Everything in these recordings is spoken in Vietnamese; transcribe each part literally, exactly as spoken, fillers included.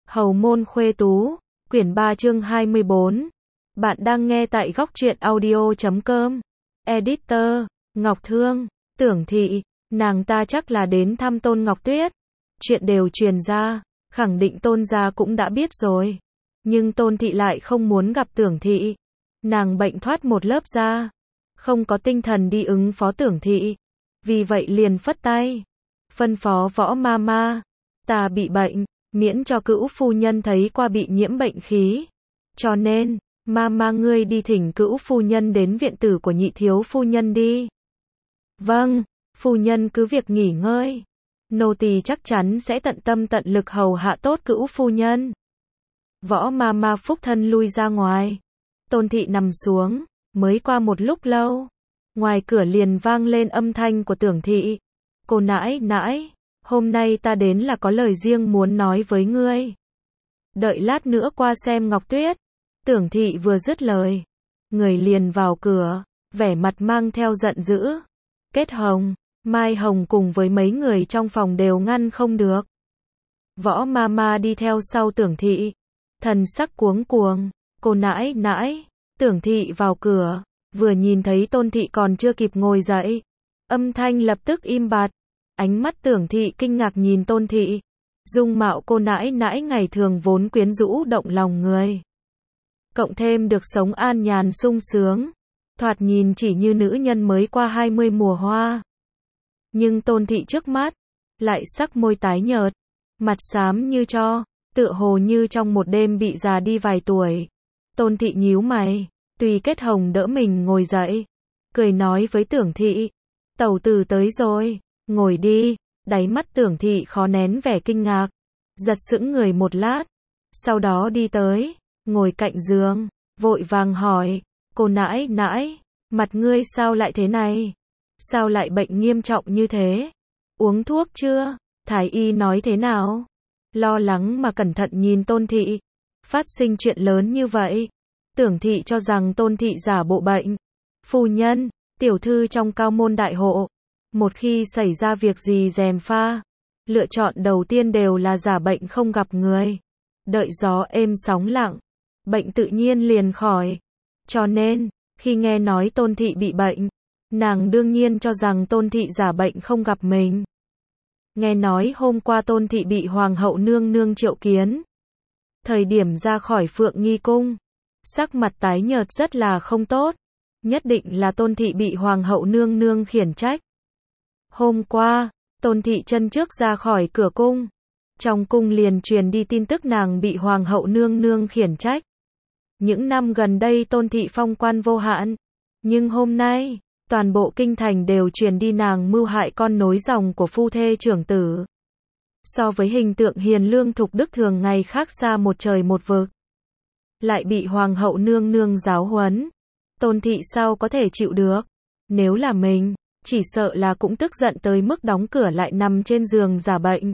Hầu môn khuê tú, quyển ba chương hai mươi bốn. Bạn đang nghe tại góc truyện audio chấm com. Editor, Ngọc Thương, Tưởng Thị, nàng ta chắc là đến thăm Tôn Ngọc Tuyết. Chuyện đều truyền ra, khẳng định Tôn gia cũng đã biết rồi. Nhưng Tôn Thị lại không muốn gặp Tưởng Thị. Nàng bệnh thoát một lớp da, không có tinh thần đi ứng phó Tưởng Thị. Vì vậy liền phất tay, phân phó Võ ma ma, ta bị bệnh, miễn cho cữu phu nhân thấy qua bị nhiễm bệnh khí. Cho nên, ma ma ngươi đi thỉnh cữu phu nhân đến viện tử của nhị thiếu phu nhân đi. Vâng, phu nhân cứ việc nghỉ ngơi. Nô tỳ chắc chắn sẽ tận tâm tận lực hầu hạ tốt cữu phu nhân. Võ ma ma phúc thân lui ra ngoài. Tôn Thị nằm xuống, mới qua một lúc lâu. Ngoài cửa liền vang lên âm thanh của Tưởng Thị. Cô nãi nãi, hôm nay ta đến là có lời riêng muốn nói với ngươi. Đợi lát nữa qua xem Ngọc Tuyết. Tưởng Thị vừa dứt lời, người liền vào cửa, vẻ mặt mang theo giận dữ. Kết Hồng, Mai Hồng cùng với mấy người trong phòng đều ngăn không được. Võ ma ma đi theo sau Tưởng Thị, thần sắc cuống cuồng. Cô nãi nãi, Tưởng Thị vào cửa, vừa nhìn thấy Tôn Thị còn chưa kịp ngồi dậy, âm thanh lập tức im bặt. Ánh mắt Tưởng Thị kinh ngạc nhìn Tôn Thị. Dung mạo cô nãi nãi ngày thường vốn quyến rũ động lòng người, cộng thêm được sống an nhàn sung sướng, thoạt nhìn chỉ như nữ nhân mới qua hai mươi mùa hoa. Nhưng Tôn Thị trước mắt, lại sắc môi tái nhợt, mặt xám như tro, tựa hồ như trong một đêm bị già đi vài tuổi. Tôn Thị nhíu mày, tùy Kết Hồng đỡ mình ngồi dậy, cười nói với Tưởng Thị, tẩu tử tới rồi, ngồi đi. Đáy mắt Tưởng Thị khó nén vẻ kinh ngạc, giật sững người một lát, sau đó đi tới, ngồi cạnh giường, vội vàng hỏi, cô nãi nãi, mặt ngươi sao lại thế này? Sao lại bệnh nghiêm trọng như thế? Uống thuốc chưa? Thái y nói thế nào? Lo lắng mà cẩn thận nhìn Tôn Thị. Phát sinh chuyện lớn như vậy, Tưởng Thị cho rằng Tôn Thị giả bộ bệnh. Phu nhân, tiểu thư trong cao môn đại hộ, một khi xảy ra việc gì gièm pha, lựa chọn đầu tiên đều là giả bệnh không gặp người. Đợi gió êm sóng lặng, bệnh tự nhiên liền khỏi. Cho nên, khi nghe nói Tôn Thị bị bệnh, nàng đương nhiên cho rằng Tôn Thị giả bệnh không gặp mình. Nghe nói hôm qua Tôn Thị bị Hoàng hậu nương nương triệu kiến. Thời điểm ra khỏi Phượng Nghi cung, sắc mặt tái nhợt rất là không tốt. Nhất định là Tôn Thị bị Hoàng hậu nương nương khiển trách. Hôm qua, Tôn Thị chân trước ra khỏi cửa cung, trong cung liền truyền đi tin tức nàng bị Hoàng hậu nương nương khiển trách. Những năm gần đây Tôn Thị phong quan vô hạn, nhưng hôm nay, toàn bộ kinh thành đều truyền đi nàng mưu hại con nối dòng của phu thê trưởng tử. So với hình tượng hiền lương thục đức thường ngày khác xa một trời một vực. Lại bị Hoàng hậu nương nương giáo huấn, Tôn Thị sao có thể chịu được? Nếu là mình, chỉ sợ là cũng tức giận tới mức đóng cửa lại nằm trên giường giả bệnh.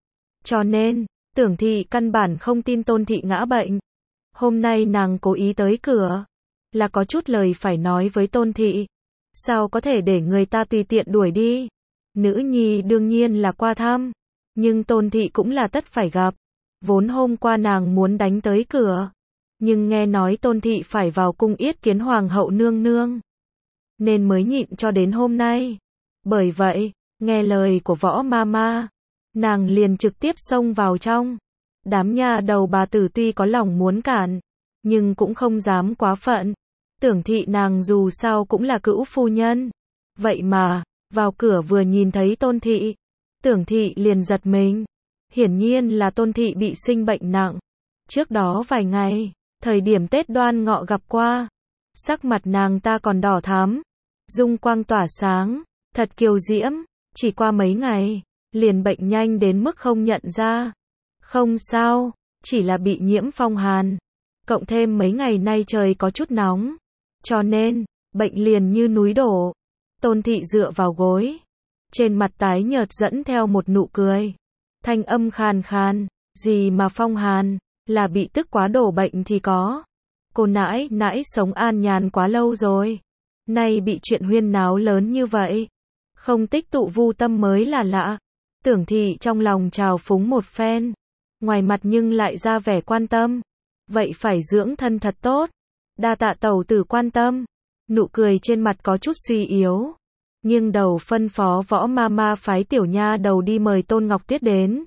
Cho nên, Tưởng Thị căn bản không tin Tôn Thị ngã bệnh. Hôm nay nàng cố ý tới cửa, là có chút lời phải nói với Tôn Thị. Sao có thể để người ta tùy tiện đuổi đi? Nữ nhi đương nhiên là qua thăm, nhưng Tôn Thị cũng là tất phải gặp. Vốn hôm qua nàng muốn đánh tới cửa, nhưng nghe nói Tôn Thị phải vào cung yết kiến Hoàng hậu nương nương, nên mới nhịn cho đến hôm nay. Bởi vậy, nghe lời của Võ ma ma, nàng liền trực tiếp xông vào trong. Đám nha đầu bà tử tuy có lòng muốn cản, nhưng cũng không dám quá phận. Tưởng Thị nàng dù sao cũng là cữu phu nhân. Vậy mà, vào cửa vừa nhìn thấy Tôn Thị, Tưởng Thị liền giật mình. Hiển nhiên là Tôn Thị bị sinh bệnh nặng. Trước đó vài ngày, thời điểm Tết Đoan Ngọ gặp qua, sắc mặt nàng ta còn đỏ thắm, dung quang tỏa sáng, thật kiều diễm. Chỉ qua mấy ngày, liền bệnh nhanh đến mức không nhận ra. Không sao, chỉ là bị nhiễm phong hàn, cộng thêm mấy ngày nay trời có chút nóng, cho nên, bệnh liền như núi đổ. Tôn Thị dựa vào gối, trên mặt tái nhợt dẫn theo một nụ cười, thanh âm khàn khàn, gì mà phong hàn, là bị tức quá đổ bệnh thì có. Cô nãi nãi sống an nhàn quá lâu rồi, nay bị chuyện huyên náo lớn như vậy, không tích tụ vu tâm mới là lạ. Tưởng Thị trong lòng trào phúng một phen, ngoài mặt nhưng lại ra vẻ quan tâm. Vậy phải dưỡng thân thật tốt. Đa tạ tẩu tử quan tâm. Nụ cười trên mặt có chút suy yếu. Nghiêng đầu phân phó Võ Mama phái tiểu nha đầu đi mời Tôn Ngọc Tuyết đến.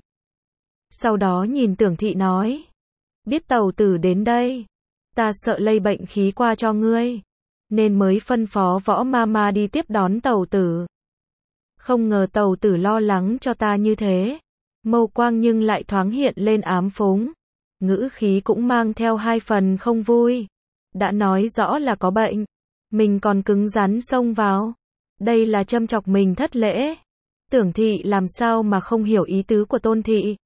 Sau đó nhìn Tưởng Thị nói. Biết tẩu tử đến đây. Ta sợ lây bệnh khí qua cho ngươi. Nên mới phân phó Võ Mama đi tiếp đón tẩu tử. Không ngờ tẩu tử lo lắng cho ta như thế. Mâu quang nhưng lại thoáng hiện lên ám phúng. Ngữ khí cũng mang theo hai phần không vui. Đã nói rõ là có bệnh. Mình còn cứng rắn xông vào. Đây là châm chọc mình thất lễ. Tưởng Thị làm sao mà không hiểu ý tứ của Tôn Thị.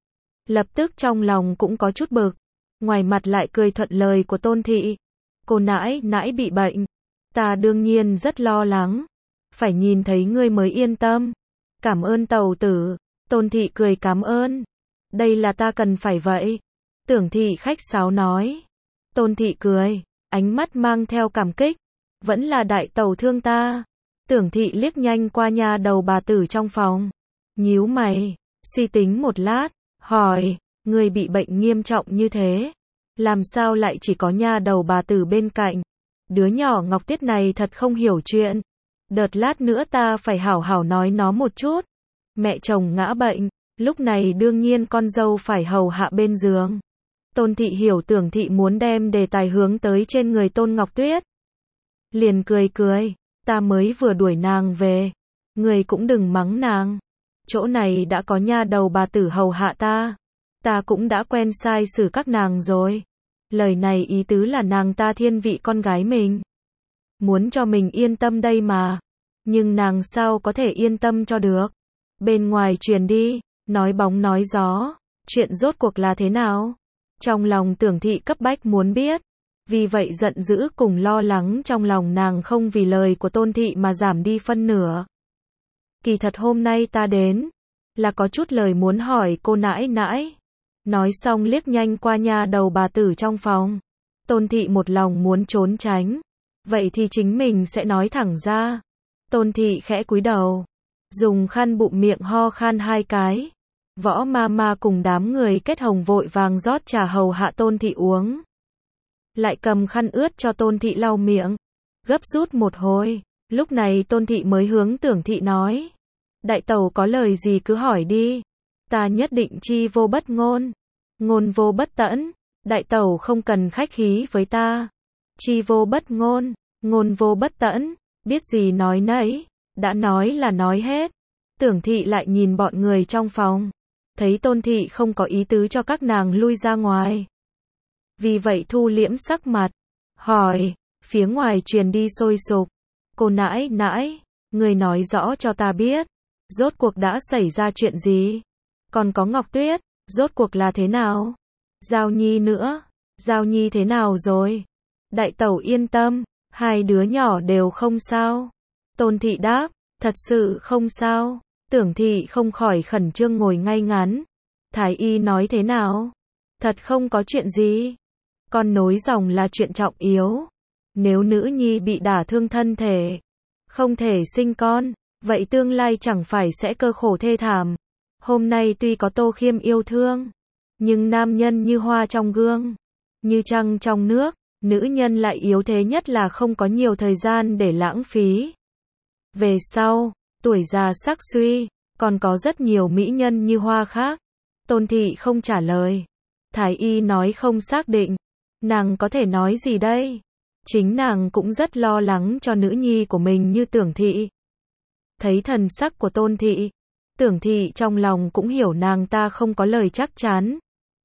Lập tức trong lòng cũng có chút bực. Ngoài mặt lại cười thuận lời của Tôn Thị. Cô nãi nãi bị bệnh. Ta đương nhiên rất lo lắng. Phải nhìn thấy ngươi mới yên tâm. Cảm ơn tẩu tử. Tôn Thị cười cảm ơn. Đây là ta cần phải vậy. Tưởng Thị khách sáo nói. Tôn Thị cười. Ánh mắt mang theo cảm kích. Vẫn là đại tẩu thương ta. Tưởng Thị liếc nhanh qua nha đầu bà tử trong phòng. Nhíu mày. Suy tính một lát. Hỏi. Ngươi bị bệnh nghiêm trọng như thế. Làm sao lại chỉ có nha đầu bà tử bên cạnh. Đứa nhỏ Ngọc Tuyết này thật không hiểu chuyện. Đợt lát nữa ta phải hảo hảo nói nó một chút. Mẹ chồng ngã bệnh. Lúc này đương nhiên con dâu phải hầu hạ bên giường. Tôn Thị hiểu Tưởng Thị muốn đem đề tài hướng tới trên người Tôn Ngọc Tuyết. Liền cười cười. Ta mới vừa đuổi nàng về. Người cũng đừng mắng nàng. Chỗ này đã có nha đầu bà tử hầu hạ ta. Ta cũng đã quen sai xử các nàng rồi. Lời này ý tứ là nàng ta thiên vị con gái mình. Muốn cho mình yên tâm đây mà. Nhưng nàng sao có thể yên tâm cho được. Bên ngoài truyền đi. Nói bóng nói gió. Chuyện rốt cuộc là thế nào? Trong lòng Tưởng Thị cấp bách muốn biết. Vì vậy giận dữ cùng lo lắng trong lòng nàng không vì lời của Tôn Thị mà giảm đi phân nửa. Kỳ thật hôm nay ta đến. Là có chút lời muốn hỏi cô nãi nãi. Nói xong liếc nhanh qua nha đầu bà tử trong phòng. Tôn Thị một lòng muốn trốn tránh. Vậy thì chính mình sẽ nói thẳng ra. Tôn Thị khẽ cúi đầu. Dùng khăn bụm miệng ho khan hai cái. Võ Mama cùng đám người kết hồng vội vàng rót trà hầu hạ Tôn Thị uống. Lại cầm khăn ướt cho Tôn Thị lau miệng. Gấp rút một hồi. Lúc này Tôn Thị mới hướng Tưởng Thị nói. Đại tẩu có lời gì cứ hỏi đi. Ta nhất định chi vô bất ngôn. Ngôn vô bất tẫn. Đại tẩu không cần khách khí với ta. Chi vô bất ngôn. Ngôn vô bất tẫn. Biết gì nói nấy. Đã nói là nói hết. Tưởng Thị lại nhìn bọn người trong phòng. Thấy Tôn Thị không có ý tứ cho các nàng lui ra ngoài. Vì vậy thu liễm sắc mặt. Hỏi. Phía ngoài truyền đi sôi sục. Cô nãi nãi. Người nói rõ cho ta biết. Rốt cuộc đã xảy ra chuyện gì? Còn có Ngọc Tuyết. Rốt cuộc là thế nào? Giao Nhi nữa. Giao Nhi thế nào rồi? Đại tẩu yên tâm. Hai đứa nhỏ đều không sao. Tôn Thị đáp. Thật sự không sao. Tưởng Thị không khỏi khẩn trương ngồi ngay ngắn. Thái y nói thế nào? Thật không có chuyện gì. Con nối dòng là chuyện trọng yếu. Nếu nữ nhi bị đả thương thân thể, không thể sinh con, vậy tương lai chẳng phải sẽ cơ khổ thê thảm. Hôm nay tuy có Tô Khiêm yêu thương, nhưng nam nhân như hoa trong gương, như trăng trong nước, nữ nhân lại yếu thế nhất là không có nhiều thời gian để lãng phí. Về sau, tuổi già sắc suy, còn có rất nhiều mỹ nhân như hoa khác. Tôn Thị không trả lời. Thái y nói không xác định. Nàng có thể nói gì đây? Chính nàng cũng rất lo lắng cho nữ nhi của mình như Tưởng Thị. Thấy thần sắc của Tôn Thị, Tưởng Thị trong lòng cũng hiểu nàng ta không có lời chắc chắn.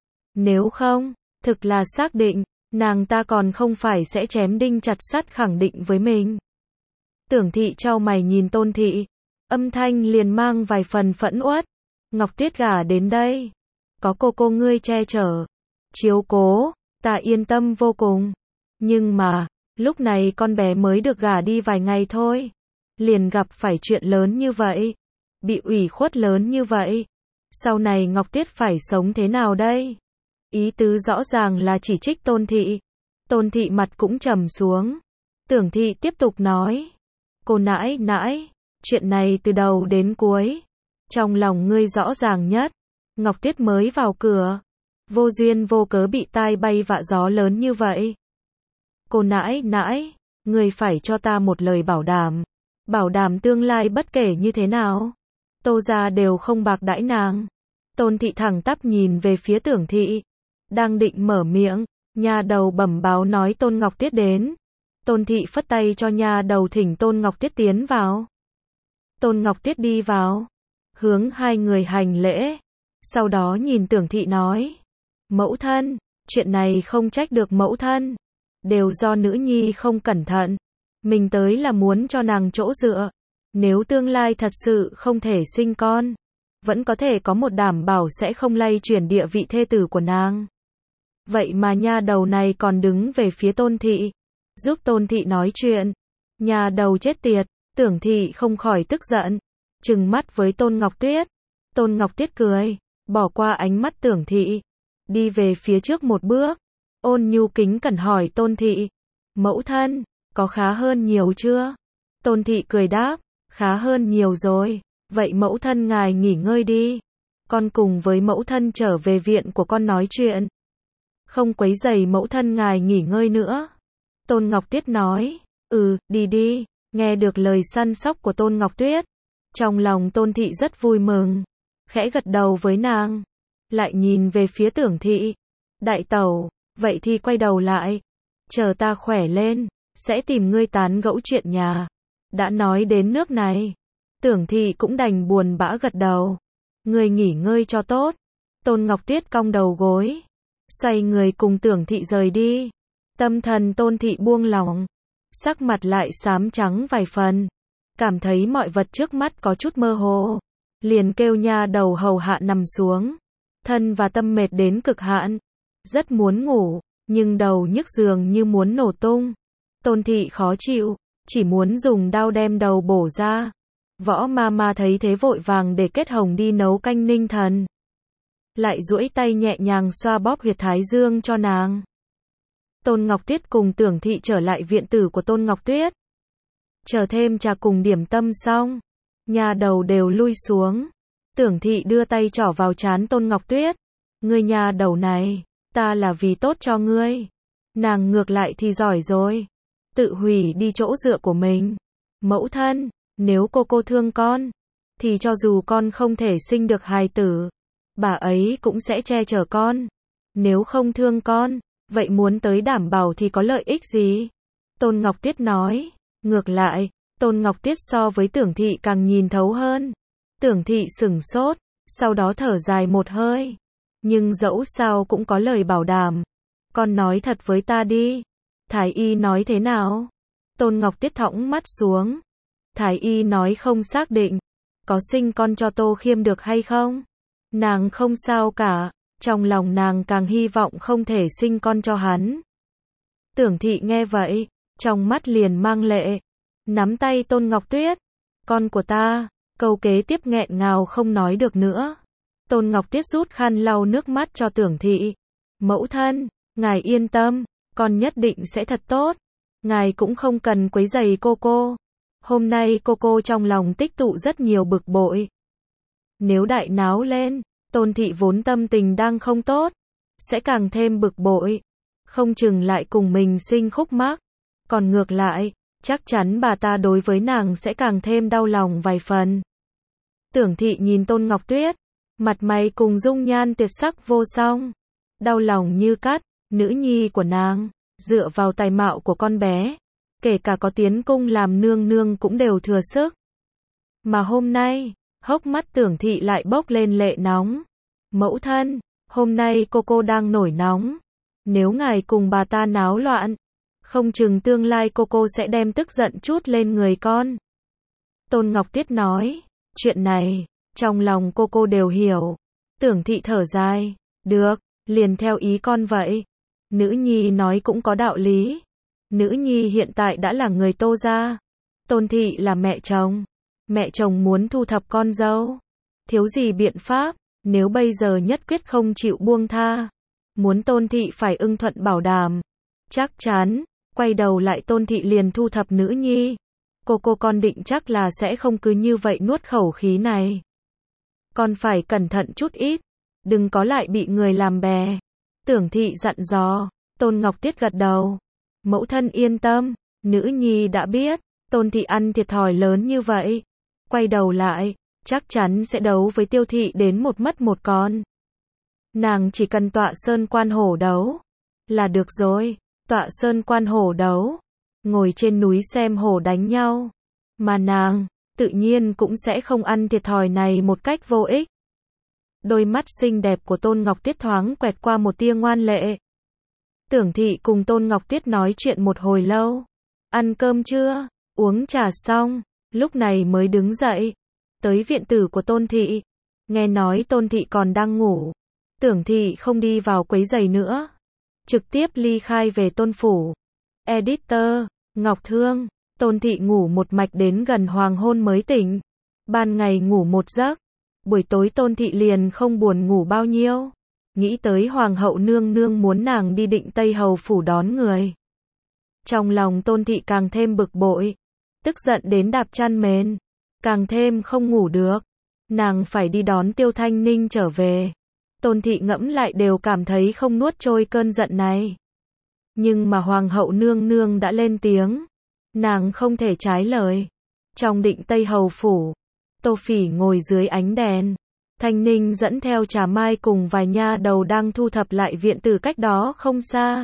Nếu không, thực là xác định, nàng ta còn không phải sẽ chém đinh chặt sắt khẳng định với mình. Tưởng Thị chau mày nhìn Tôn Thị, âm thanh liền mang vài phần phẫn uất. Ngọc Tuyết gả đến đây, có cô cô ngươi che chở, chiếu cố, ta yên tâm vô cùng. Nhưng mà, lúc này con bé mới được gả đi vài ngày thôi, liền gặp phải chuyện lớn như vậy, bị ủy khuất lớn như vậy. Sau này Ngọc Tuyết phải sống thế nào đây? Ý tứ rõ ràng là chỉ trích Tôn Thị. Tôn Thị mặt cũng trầm xuống. Tưởng Thị tiếp tục nói. Cô nãi nãi, chuyện này từ đầu đến cuối, trong lòng ngươi rõ ràng nhất. Ngọc Tuyết mới vào cửa, vô duyên vô cớ bị tai bay vạ gió lớn như vậy. Cô nãi nãi, người phải cho ta một lời bảo đảm. Bảo đảm tương lai bất kể như thế nào, Tô gia đều không bạc đãi nàng. Tôn thị thẳng tắp nhìn về phía Tưởng thị, đang định mở miệng, nha đầu bẩm báo nói Tôn Ngọc Tuyết đến. Tôn thị phất tay cho nha đầu thỉnh Tôn Ngọc Tuyết tiến vào. Tôn Ngọc Tuyết đi vào, hướng hai người hành lễ, sau đó nhìn Tưởng thị nói, mẫu thân, chuyện này không trách được mẫu thân, đều do nữ nhi không cẩn thận, mình tới là muốn cho nàng chỗ dựa, nếu tương lai thật sự không thể sinh con, vẫn có thể có một đảm bảo sẽ không lay chuyển địa vị thê tử của nàng. Vậy mà nha đầu này còn đứng về phía Tôn thị, giúp Tôn thị nói chuyện. Nha đầu chết tiệt, Tưởng thị không khỏi tức giận, trừng mắt với Tôn Ngọc Tuyết. Tôn Ngọc Tuyết cười, bỏ qua ánh mắt Tưởng thị, đi về phía trước một bước, ôn nhu kính cẩn hỏi Tôn thị, mẫu thân, có khá hơn nhiều chưa? Tôn thị cười đáp, khá hơn nhiều rồi, vậy mẫu thân ngài nghỉ ngơi đi, con cùng với mẫu thân trở về viện của con nói chuyện, không quấy rầy mẫu thân ngài nghỉ ngơi nữa. Tôn Ngọc Tuyết nói, ừ, đi đi. Nghe được lời săn sóc của Tôn Ngọc Tuyết, trong lòng Tôn thị rất vui mừng, khẽ gật đầu với nàng, lại nhìn về phía Tưởng thị, đại tẩu, vậy thì quay đầu lại, chờ ta khỏe lên, sẽ tìm ngươi tán gẫu chuyện nhà. Đã nói đến nước này, Tưởng thị cũng đành buồn bã gật đầu, ngươi nghỉ ngơi cho tốt. Tôn Ngọc Tuyết cong đầu gối, xoay người cùng Tưởng thị rời đi, tâm thần Tôn thị buông lỏng, sắc mặt lại xám trắng vài phần, cảm thấy mọi vật trước mắt có chút mơ hồ, liền kêu nha đầu hầu hạ nằm xuống, thân và tâm mệt đến cực hạn, rất muốn ngủ, nhưng đầu nhức giường như muốn nổ tung. Tôn thị khó chịu, chỉ muốn dùng dao đem đầu bổ ra. Võ ma ma thấy thế vội vàng để Kết Hồng đi nấu canh ninh thần, lại duỗi tay nhẹ nhàng xoa bóp huyệt thái dương cho nàng. Tôn Ngọc Tuyết cùng Tưởng thị trở lại viện tử của Tôn Ngọc Tuyết. Chờ thêm trà cùng điểm tâm xong, nhà đầu đều lui xuống. Tưởng thị đưa tay trỏ vào trán Tôn Ngọc Tuyết. Ngươi nhà đầu này, ta là vì tốt cho ngươi. Nàng ngược lại thì giỏi rồi, tự hủy đi chỗ dựa của mình. Mẫu thân, nếu cô cô thương con, thì cho dù con không thể sinh được hài tử, bà ấy cũng sẽ che chở con. Nếu không thương con, vậy muốn tới đảm bảo thì có lợi ích gì? Tôn Ngọc Tuyết nói. Ngược lại, Tôn Ngọc Tuyết so với Tưởng thị càng nhìn thấu hơn. Tưởng thị sửng sốt, sau đó thở dài một hơi. Nhưng dẫu sao cũng có lời bảo đảm. Con nói thật với ta đi. Thái y nói thế nào? Tôn Ngọc Tuyết thõng mắt xuống. Thái y nói không xác định. Có sinh con cho Tô Khiêm được hay không? Nàng không sao cả. Trong lòng nàng càng hy vọng không thể sinh con cho hắn. Tưởng thị nghe vậy, trong mắt liền mang lệ, nắm tay Tôn Ngọc Tuyết. Con của ta, câu kế tiếp nghẹn ngào không nói được nữa. Tôn Ngọc Tuyết rút khăn lau nước mắt cho Tưởng thị. Mẫu thân, ngài yên tâm, con nhất định sẽ thật tốt. Ngài cũng không cần quấy rầy cô cô. Hôm nay cô cô trong lòng tích tụ rất nhiều bực bội. Nếu đại náo lên, Tôn thị vốn tâm tình đang không tốt, sẽ càng thêm bực bội, không chừng lại cùng mình sinh khúc mắc. Còn ngược lại, chắc chắn bà ta đối với nàng sẽ càng thêm đau lòng vài phần. Tưởng thị nhìn Tôn Ngọc Tuyết, mặt mày cùng dung nhan tuyệt sắc vô song, đau lòng như cắt. Nữ nhi của nàng, dựa vào tài mạo của con bé, kể cả có tiến cung làm nương nương cũng đều thừa sức. Mà hôm nay, hốc mắt Tưởng thị lại bốc lên lệ nóng. Mẫu thân, hôm nay cô cô đang nổi nóng. Nếu ngài cùng bà ta náo loạn, không chừng tương lai cô cô sẽ đem tức giận chút lên người con. Tôn Ngọc Tuyết nói, chuyện này, trong lòng cô cô đều hiểu. Tưởng thị thở dài, được, liền theo ý con vậy. Nữ nhi nói cũng có đạo lý. Nữ nhi hiện tại đã là người Tô gia. Tôn thị là mẹ chồng. Mẹ chồng muốn thu thập con dâu. Thiếu gì biện pháp, nếu bây giờ nhất quyết không chịu buông tha. Muốn Tôn thị phải ưng thuận bảo đảm. Chắc chắn, quay đầu lại Tôn thị liền thu thập nữ nhi. Cô cô con định chắc là sẽ không cứ như vậy nuốt khẩu khí này. Con phải cẩn thận chút ít. đừng có lại bị người làm bè. Tưởng thị dặn dò. Tôn Ngọc Tiết gật đầu. Mẫu thân yên tâm, nữ nhi đã biết. Tôn thị ăn thiệt thòi lớn như vậy, quay đầu lại, chắc chắn sẽ đấu với Tiêu thị đến một mất một con. Nàng chỉ cần tọa sơn quan hổ đấu là được rồi. Tọa sơn quan hổ đấu, ngồi trên núi xem hổ đánh nhau, mà nàng tự nhiên cũng sẽ không ăn thiệt thòi này một cách vô ích. Đôi mắt xinh đẹp của Tôn Ngọc Tiết thoáng quẹt qua một tia ngoan lệ. Tưởng thị cùng Tôn Ngọc Tiết nói chuyện một hồi lâu. Ăn cơm chưa? Uống trà xong, lúc này mới đứng dậy, tới viện tử của Tôn thị. Nghe nói Tôn thị còn đang ngủ, Tưởng thị không đi vào quấy rầy nữa, trực tiếp ly khai về Tôn phủ. Editor, Ngọc Thương. Tôn thị ngủ một mạch đến gần hoàng hôn mới tỉnh. Ban ngày ngủ một giấc, buổi tối Tôn thị liền không buồn ngủ bao nhiêu. Nghĩ tới hoàng hậu nương nương muốn nàng đi Định Tây Hầu phủ đón người. Trong lòng Tôn thị càng thêm bực bội, tức giận đến đạp chăn mền, càng thêm không ngủ được. Nàng phải đi đón Tiêu Thanh Ninh trở về. Tôn thị ngẫm lại đều cảm thấy không nuốt trôi cơn giận này. Nhưng mà hoàng hậu nương nương đã lên tiếng, nàng không thể trái lời. Trong Định Tây Hầu phủ, Tô Phỉ ngồi dưới ánh đèn. Thanh Ninh dẫn theo Trà Mai cùng vài nha đầu đang thu thập lại viện tử cách đó không xa.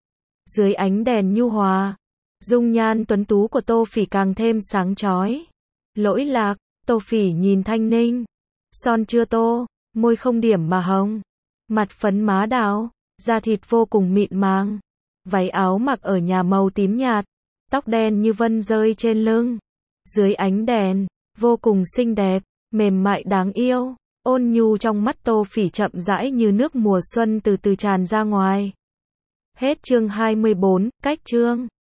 Dưới ánh đèn nhu hòa, dung nhan tuấn tú của Tô Phỉ càng thêm sáng chói. Lỗi lạc, Tô Phỉ nhìn Thanh Ninh. Son chưa tô, môi không điểm mà hồng. Mặt phấn má đào, da thịt vô cùng mịn màng. Váy áo mặc ở nhà màu tím nhạt, tóc đen như vân rơi trên lưng. Dưới ánh đèn, vô cùng xinh đẹp, mềm mại đáng yêu. Ôn nhu trong mắt Tô Phỉ chậm rãi như nước mùa xuân từ từ tràn ra ngoài. Hết chương hai mươi bốn, cách chương.